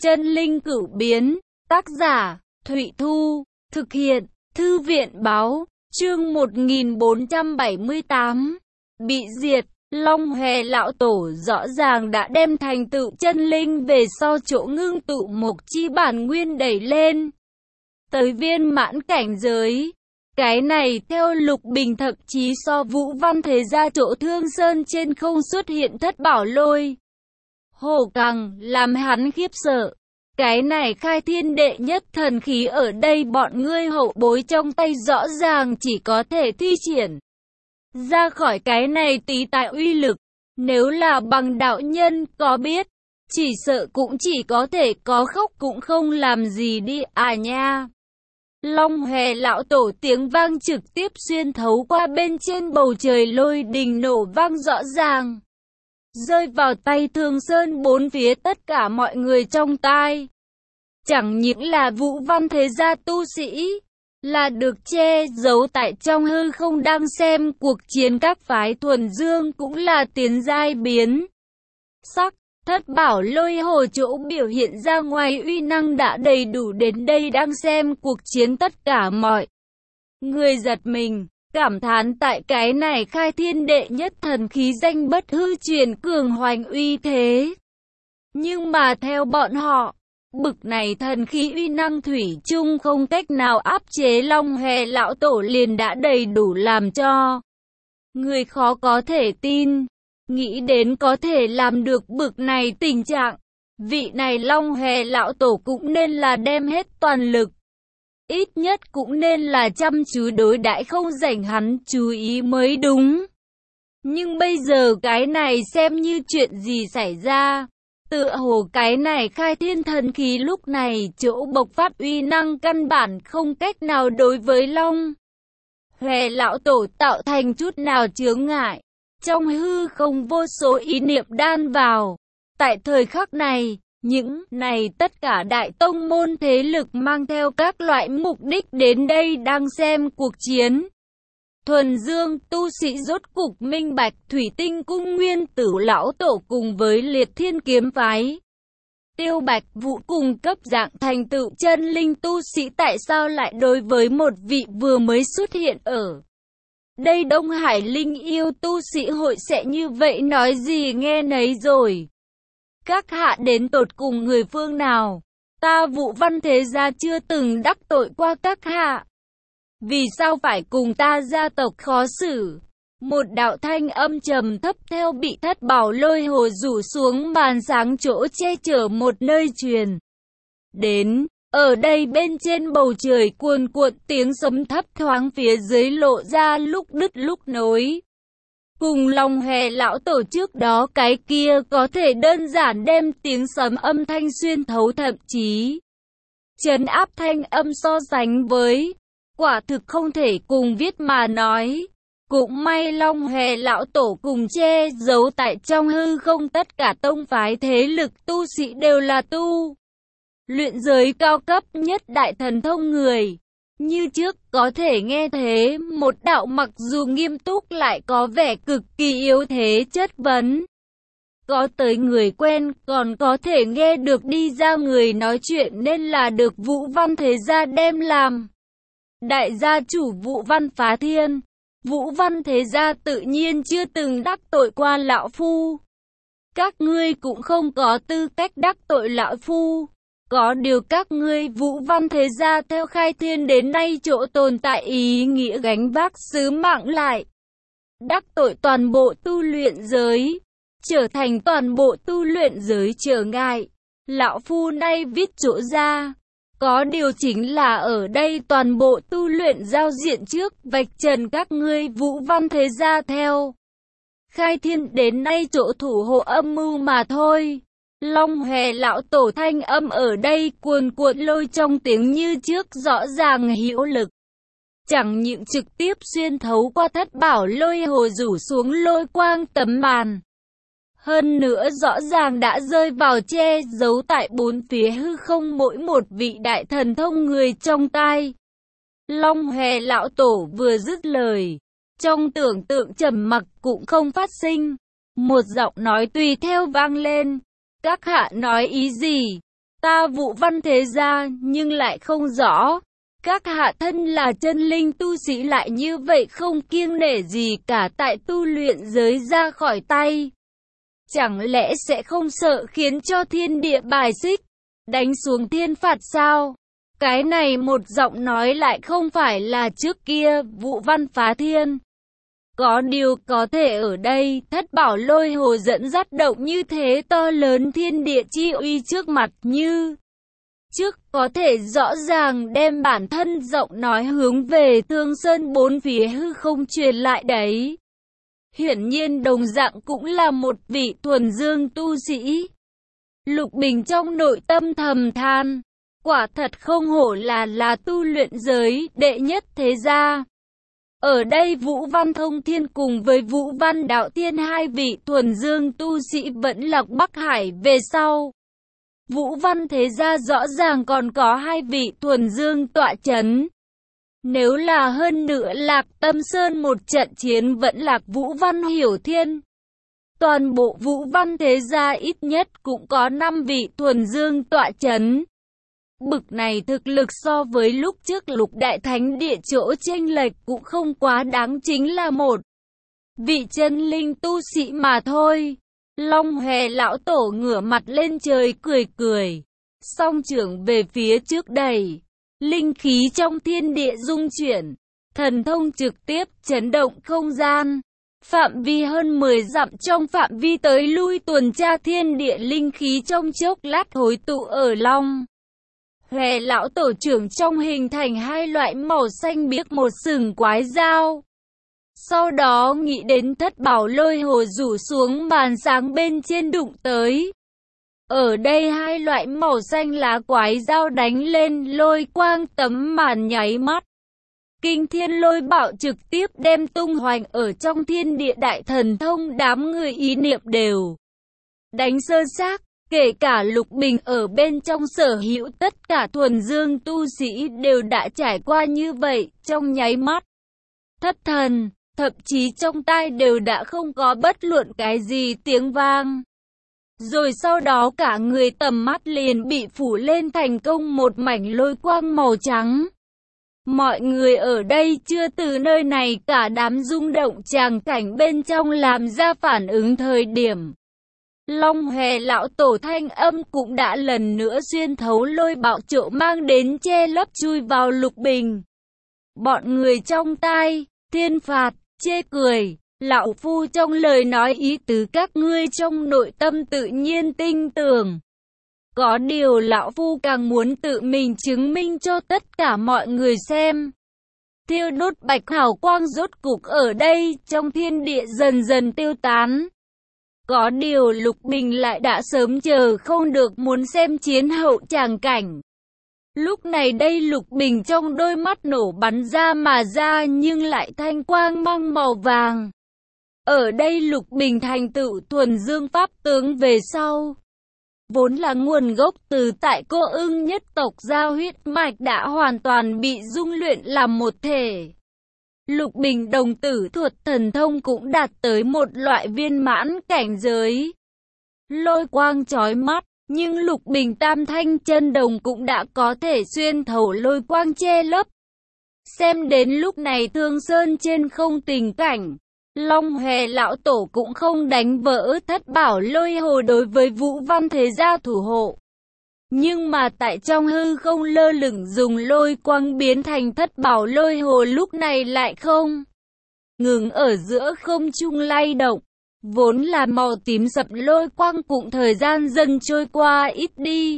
Chân linh cửu biến, tác giả, Thụy Thu, thực hiện, Thư viện báo, chương 1478, bị diệt. Long Hòe lão tổ rõ ràng đã đem thành tựu chân linh về so chỗ ngưng tụ mộc chi bản nguyên đẩy lên tới viên mãn cảnh giới. Cái này theo Lục Bình thậm chí so Vũ Văn Thế Gia chỗ Thương Sơn trên không xuất hiện thất bảo lôi hổ càng làm hắn khiếp sợ. Cái này khai thiên đệ nhất thần khí ở đây bọn ngươi hậu bối trong tay rõ ràng chỉ có thể thi triển ra khỏi cái này tí tại uy lực. Nếu là bằng đạo nhân có biết, chỉ sợ cũng chỉ có thể có khóc cũng không làm gì đi à nha. Long Hòe lão tổ tiếng vang trực tiếp xuyên thấu qua bên trên bầu trời, lôi đình nổ vang rõ ràng, rơi vào tay Thương Sơn bốn phía tất cả mọi người trong tai. Chẳng những là Vũ Văn Thế Gia tu sĩ, là được che giấu tại trong hư không đang xem cuộc chiến các phái thuần dương cũng là tiến giai biến sắc. Thất bảo lôi hồ chỗ biểu hiện ra ngoài uy năng đã đầy đủ, đến đây đang xem cuộc chiến tất cả mọi người giật mình, cảm thán tại cái này khai thiên đệ nhất thần khí danh bất hư truyền cường hoành uy thế. Nhưng mà theo bọn họ, bực này thần khí uy năng thủy chung không cách nào áp chế Long Hòe lão tổ liền đã đầy đủ làm cho người khó có thể tin. Nghĩ đến có thể làm được bực này tình trạng, vị này Long Hòe lão tổ cũng nên là đem hết toàn lực. Ít nhất cũng nên là chăm chú đối đãi, không rảnh hắn chú ý mới đúng. Nhưng bây giờ cái này xem như chuyện gì xảy ra. Tựa hồ cái này khai thiên thần khí lúc này chỗ bộc phát uy năng căn bản không cách nào đối với Long Hòe lão tổ tạo thành chút nào chướng ngại. Trong hư không vô số ý niệm đan vào. Tại thời khắc này, những này tất cả đại tông môn thế lực mang theo các loại mục đích đến đây đang xem cuộc chiến. Thuần dương tu sĩ rốt cục minh bạch Thủy Tinh cung nguyên tử lão tổ cùng với Liệt Thiên kiếm phái Tiêu Bạch Vũ cùng cấp dạng thành tựu chân linh tu sĩ tại sao lại đối với một vị vừa mới xuất hiện ở đây Đông Hải linh yêu tu sĩ hội sẽ như vậy, nói gì nghe nấy rồi. Các hạ đến tột cùng người phương nào? Ta Vũ Văn Thế Gia chưa từng đắc tội qua các hạ. Vì sao phải cùng ta gia tộc khó xử? Một đạo thanh âm trầm thấp theo bị thất bảo lôi hồ rủ xuống màn sáng chỗ che chở một nơi truyền đến. Ở đây bên trên bầu trời cuồn cuộn tiếng sấm thấp thoáng, phía dưới lộ ra lúc đứt lúc nối. Cùng Long Hòe lão tổ trước đó cái kia có thể đơn giản đem tiếng sấm âm thanh xuyên thấu, thậm chí trấn áp thanh âm so sánh với, quả thực không thể cùng viết mà nói. Cũng may Long Hòe lão tổ cùng che giấu tại trong hư không tất cả tông phái thế lực tu sĩ đều là tu luyện giới cao cấp nhất đại thần thông người. Như trước có thể nghe thế một đạo mặc dù nghiêm túc lại có vẻ cực kỳ yếu thế chất vấn. Có tới người quen, còn có thể nghe được đi ra người nói chuyện, nên là được Vũ Văn Thế Gia đem làm đại gia chủ Vũ Văn Phá Thiên. Vũ Văn Thế Gia tự nhiên chưa từng đắc tội qua lão phu. Các ngươi cũng không có tư cách đắc tội lão phu. Có điều các ngươi Vũ Văn Thế Gia theo khai thiên đến nay chỗ tồn tại ý nghĩa gánh vác sứ mạng lại đắc tội toàn bộ tu luyện giới, trở thành toàn bộ tu luyện giới trở ngại. Lão phu nay viết chỗ ra, có điều chính là ở đây toàn bộ tu luyện giao diện trước vạch trần các ngươi Vũ Văn Thế Gia theo khai thiên đến nay chỗ thủ hộ âm mưu mà thôi. Long Hòe lão tổ thanh âm ở đây cuồn cuộn lôi trong tiếng như trước rõ ràng hữu lực. Chẳng những trực tiếp xuyên thấu qua thất bảo lôi hồ rủ xuống lôi quang tấm màn. Hơn nữa rõ ràng đã rơi vào che giấu tại bốn phía hư không mỗi một vị đại thần thông người trong tai. Long Hòe lão tổ vừa dứt lời, trong tưởng tượng trầm mặc cũng không phát sinh. Một giọng nói tùy theo vang lên. Các hạ nói ý gì? Ta Vũ Văn thế gia nhưng lại không rõ. Các hạ thân là chân linh tu sĩ lại như vậy không kiêng nể gì cả tại tu luyện giới ra khỏi tay. Chẳng lẽ sẽ không sợ khiến cho thiên địa bài xích, đánh xuống thiên phạt sao? Cái này một giọng nói lại không phải là trước kia Vũ Văn phá thiên. Có điều có thể ở đây Thất Bảo Lôi Hồ dẫn dắt động như thế to lớn thiên địa chi uy trước mặt như trước, có thể rõ ràng đem bản thân giọng nói hướng về Thương Sơn bốn phía hư không truyền lại đấy. Hiển nhiên đồng dạng cũng là một vị thuần dương tu sĩ. Lục Bình trong nội tâm thầm than, quả thật không hổ là tu luyện giới đệ nhất thế gia. Ở đây Vũ Văn Thông Thiên cùng với Vũ Văn Đạo Thiên hai vị thuần dương tu sĩ vẫn lạc Bắc Hải về sau. Vũ Văn thế gia rõ ràng còn có hai vị thuần dương tọa chấn. Nếu là hơn nữa Lạc Tâm Sơn một trận chiến vẫn lạc Vũ Văn Hiểu Thiên. Toàn bộ Vũ Văn thế gia ít nhất cũng có 5 vị thuần dương tọa chấn. Bực này thực lực so với lúc trước Lục Đại Thánh Địa chỗ chênh lệch cũng không quá đáng, chính là một vị chân linh tu sĩ mà thôi. Long Hòe lão tổ ngửa mặt lên trời cười cười, song trưởng về phía trước đẩy, linh khí trong thiên địa rung chuyển, thần thông trực tiếp chấn động không gian. Phạm vi hơn 10 dặm, trong phạm vi tới lui tuần tra thiên địa linh khí trong chốc lát hội tụ ở Long Hòe lão tổ trưởng trong hình thành hai loại màu xanh biếc một sừng quái dao. Sau đó nghĩ đến Thất Bảo Lôi Hồ rủ xuống màn sáng bên trên đụng tới. Ở đây hai loại màu xanh lá quái dao đánh lên lôi quang, tấm màn nháy mắt. Kinh thiên lôi bạo trực tiếp đem tung hoành ở trong thiên địa đại thần thông, đám người ý niệm đều đánh sơ xác, kể cả Lục Bình ở bên trong sở hữu tất cả thuần dương tu sĩ đều đã trải qua như vậy, trong nháy mắt thất thần, thậm chí trong tai đều đã không có bất luận cái gì tiếng vang. Rồi sau đó cả người tầm mắt liền bị phủ lên thành công một mảnh lôi quang màu trắng. Mọi người ở đây chưa từ nơi này cả đám rung động tràng cảnh bên trong làm ra phản ứng thời điểm. Long Hòe lão tổ thanh âm cũng đã lần nữa xuyên thấu lôi bạo trộ mang đến che lấp chui vào Lục Bình. Bọn người trong tai, thiên phạt, chê cười, lão phu trong lời nói ý tứ các ngươi trong nội tâm tự nhiên tin tưởng. Có điều lão phu càng muốn tự mình chứng minh cho tất cả mọi người xem. Thiêu đốt bạch hào quang rốt cục ở đây trong thiên địa dần dần tiêu tán. Có điều Lục Bình lại đã sớm chờ không được muốn xem chiến hậu tràng cảnh. Lúc này đây Lục Bình trong đôi mắt nổ bắn ra mà ra nhưng lại thanh quang mang màu vàng. Ở đây Lục Bình thành tựu thuần dương pháp tướng về sau. Vốn là nguồn gốc từ tại Cô Ưng nhất tộc giao huyết mạch đã hoàn toàn bị dung luyện làm một thể. Lục Bình đồng tử thuật thần thông cũng đạt tới một loại viên mãn cảnh giới. Lôi quang chói mắt, nhưng Lục Bình tam thanh chân đồng cũng đã có thể xuyên thấu lôi quang che lấp. Xem đến lúc này Thương Sơn trên không tình cảnh, Long Hòe lão tổ cũng không đánh vỡ Thất Bảo Lôi Hồ đối với Vũ Văn thế gia thủ hộ. Nhưng mà tại trong hư không lơ lửng dùng lôi quang biến thành Thất Bảo Lôi Hồ lúc này lại không ngừng ở giữa không trung lay động. Vốn là màu tím sậm lôi quang cũng thời gian dần trôi qua ít đi.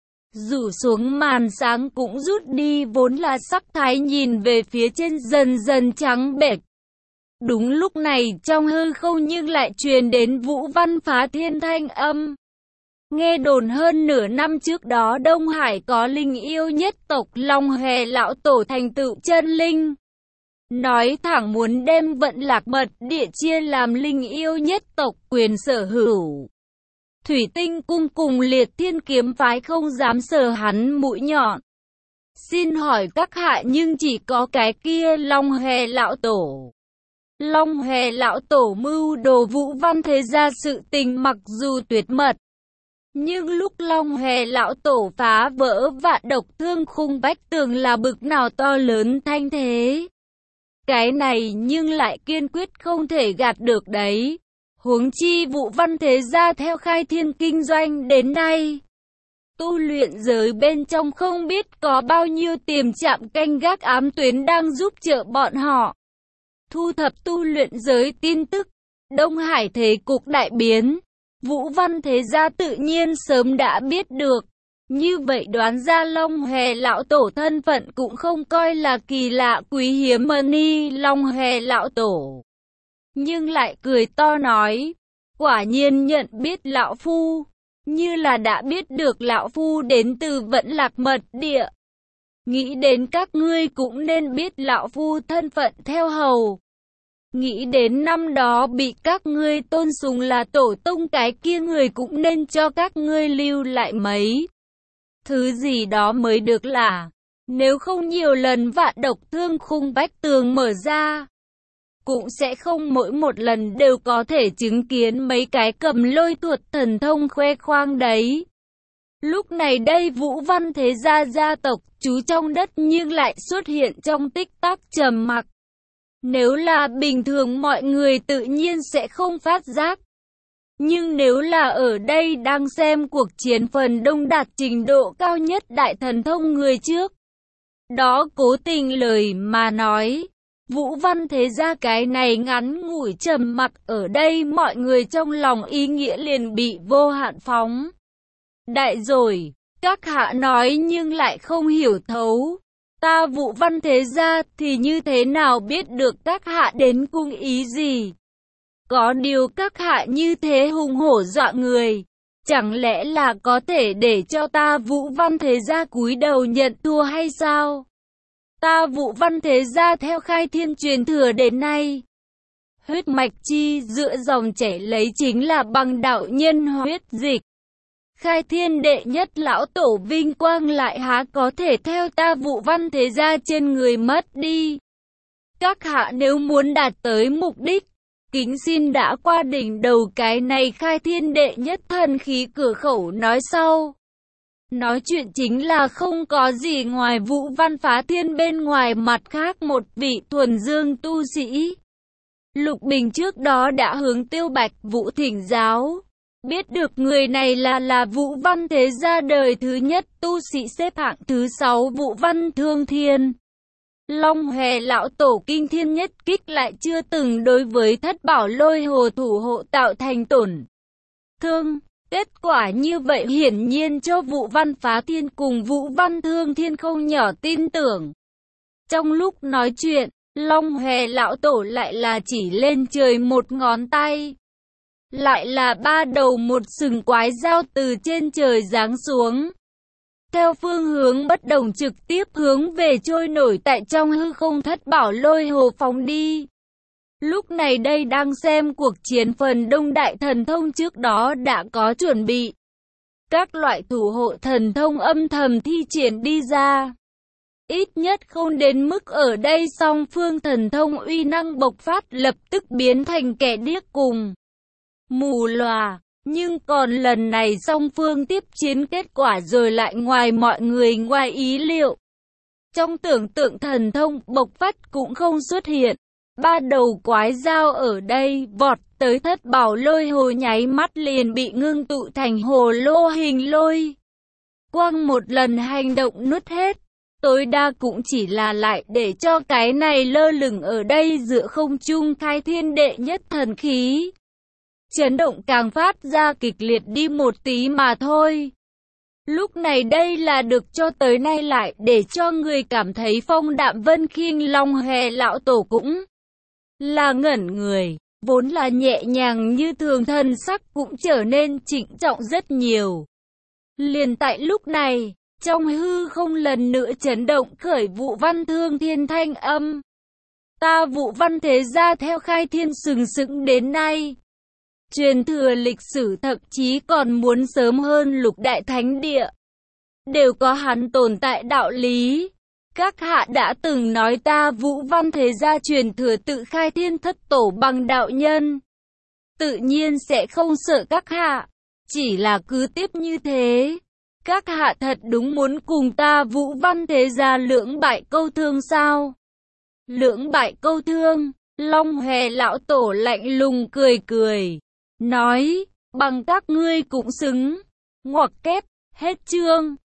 Rủ xuống màn sáng cũng rút đi, vốn là sắc thái nhìn về phía trên dần dần trắng bệch. Đúng lúc này trong hư không nhưng lại truyền đến Vũ Văn phá thiên thanh âm. Nghe đồn hơn nửa năm trước đó Đông Hải có linh yêu nhất tộc Long Hòe lão tổ thành tựu chân linh. Nói thẳng muốn đem Vận Lạc Mật Địa chia làm linh yêu nhất tộc quyền sở hữu. Thủy Tinh cung cùng Liệt Thiên kiếm phái không dám sờ hắn mũi nhọn. Xin hỏi các hạ, nhưng chỉ có cái kia Long Hòe lão tổ. Long Hòe lão tổ mưu đồ Vũ Văn thế gia sự tình mặc dù tuyệt mật, Nhưng lúc Long Hòe lão tổ phá vỡ Vạn Độc Thương Khung Bách Tường là bực nào to lớn thanh thế. Cái này nhưng lại kiên quyết không thể gạt được đấy. Huống chi Vũ Văn Thế Gia theo khai thiên kinh doanh đến nay, tu luyện giới bên trong không biết có bao nhiêu tiềm trạm canh gác ám tuyến đang giúp trợ bọn họ thu thập tu luyện giới tin tức. Đông Hải thế cục đại biến, Vũ Văn Thế Gia tự nhiên sớm đã biết được. Như vậy đoán ra Long Hòe lão tổ thân phận cũng không coi là kỳ lạ quý hiếm ni Long Hòe lão tổ. Nhưng lại cười to nói, quả nhiên nhận biết lão phu, như là đã biết được lão phu đến từ Vẫn Lạc Mật Địa. Nghĩ đến các ngươi cũng nên biết lão phu thân phận theo hầu. Nghĩ đến năm đó bị các ngươi tôn sùng là tổ tông cái kia người cũng nên cho các ngươi lưu lại mấy thứ gì đó mới được là. Nếu không nhiều lần Vạn Độc Thương Khung Bách Tường mở ra, cũng sẽ không mỗi một lần đều có thể chứng kiến mấy cái cầm lôi tuột thần thông khoe khoang đấy. Lúc này đây Vũ Văn Thế Gia gia tộc trú trong đất nhưng lại xuất hiện trong tích tắc trầm mặc. Nếu là bình thường mọi người tự nhiên sẽ không phát giác. Nhưng nếu là ở đây đang xem cuộc chiến phần đông đạt trình độ cao nhất đại thần thông người trước, đó cố tình lời mà nói, Vũ Văn Thế Gia cái này ngắn ngủi trầm mặc ở đây mọi người trong lòng ý nghĩa liền bị vô hạn phóng đại rồi. Các hạ nói nhưng lại không hiểu thấu. Ta Vũ Văn Thế Gia thì như thế nào biết được các hạ đến cung ý gì? Có điều các hạ như thế hùng hổ dọa người, chẳng lẽ là có thể để cho ta Vũ Văn Thế Gia cúi đầu nhận thua hay sao? Ta Vũ Văn Thế Gia theo khai thiên truyền thừa đến nay, huyết mạch chi dựa dòng chảy lấy chính là bằng đạo nhân huyết dịch. Khai thiên đệ nhất lão tổ vinh quang lại há có thể theo ta Vũ Văn Thế Gia trên người mất đi. Các hạ nếu muốn đạt tới mục đích, kính xin đã qua đỉnh đầu cái này khai thiên đệ nhất thần khí cửa khẩu nói sau. Nói chuyện chính là không có gì ngoài Vũ Văn Phá Thiên bên ngoài mặt khác một vị thuần dương tu sĩ. Lục Bình trước đó đã hướng Tiêu Bạch Vũ thỉnh giáo. Biết được người này là Vũ Văn Thế Gia đời thứ nhất tu sĩ xếp hạng thứ 6 Vũ Văn Thương Thiên. Long Hòe lão tổ kinh thiên nhất kích lại chưa từng đối với Thất Bảo Lôi Hồ thủ hộ tạo thành tổn thương. Kết quả như vậy hiển nhiên cho Vũ Văn Phá Thiên cùng Vũ Văn Thương Thiên không nhỏ tin tưởng. Trong lúc nói chuyện, Long Hòe lão tổ lại là chỉ lên trời một ngón tay. Lại là ba đầu một sừng quái dao từ trên trời giáng xuống. Theo phương hướng bất đồng trực tiếp hướng về trôi nổi tại trong hư không Thất Bảo Lôi Hồ phóng đi. Lúc này đây đang xem cuộc chiến phần đông đại thần thông trước đó đã có chuẩn bị. Các loại thủ hộ thần thông âm thầm thi triển đi ra. Ít nhất không đến mức ở đây song phương thần thông uy năng bộc phát lập tức biến thành kẻ điếc cùng mù lòa. Nhưng còn lần này song phương tiếp chiến kết quả rồi lại ngoài mọi người ngoài ý liệu. Trong tưởng tượng thần thông bộc phát cũng không xuất hiện. Ba đầu quái dao ở đây vọt tới Thất Bảo Lôi Hồ nháy mắt liền bị ngưng tụ thành hồ lô hình lôi. Quang một lần hành động nuốt hết. Tối đa cũng chỉ là lại để cho cái này lơ lửng ở đây giữa không trung khai thiên đệ nhất thần khí. Chấn động càng phát ra kịch liệt đi một tí mà thôi. Lúc này đây là được cho tới nay lại để cho người cảm thấy phong đạm vân khiêng. Long Hòe lão tổ cũng là ngẩn người, vốn là nhẹ nhàng như thường thần sắc cũng trở nên trịnh trọng rất nhiều. Liền tại lúc này, trong hư không lần nữa chấn động khởi Vũ Văn Thương Thiên thanh âm. Ta Vũ Văn Thế Gia theo khai thiên sừng sững đến nay. Truyền thừa lịch sử thậm chí còn muốn sớm hơn Lục Đại Thánh Địa. Đều có hắn tồn tại đạo lý. Các hạ đã từng nói ta Vũ Văn Thế Gia truyền thừa tự khai thiên thất tổ bằng đạo nhân. Tự nhiên sẽ không sợ các hạ. Chỉ là cứ tiếp như thế, các hạ thật đúng muốn cùng ta Vũ Văn thế gia lưỡng bại câu thương sao? Lưỡng bại câu thương, Long Hòe lão tổ lạnh lùng cười cười, nói, bằng các ngươi cũng xứng. Ngoặc kép, hết chương.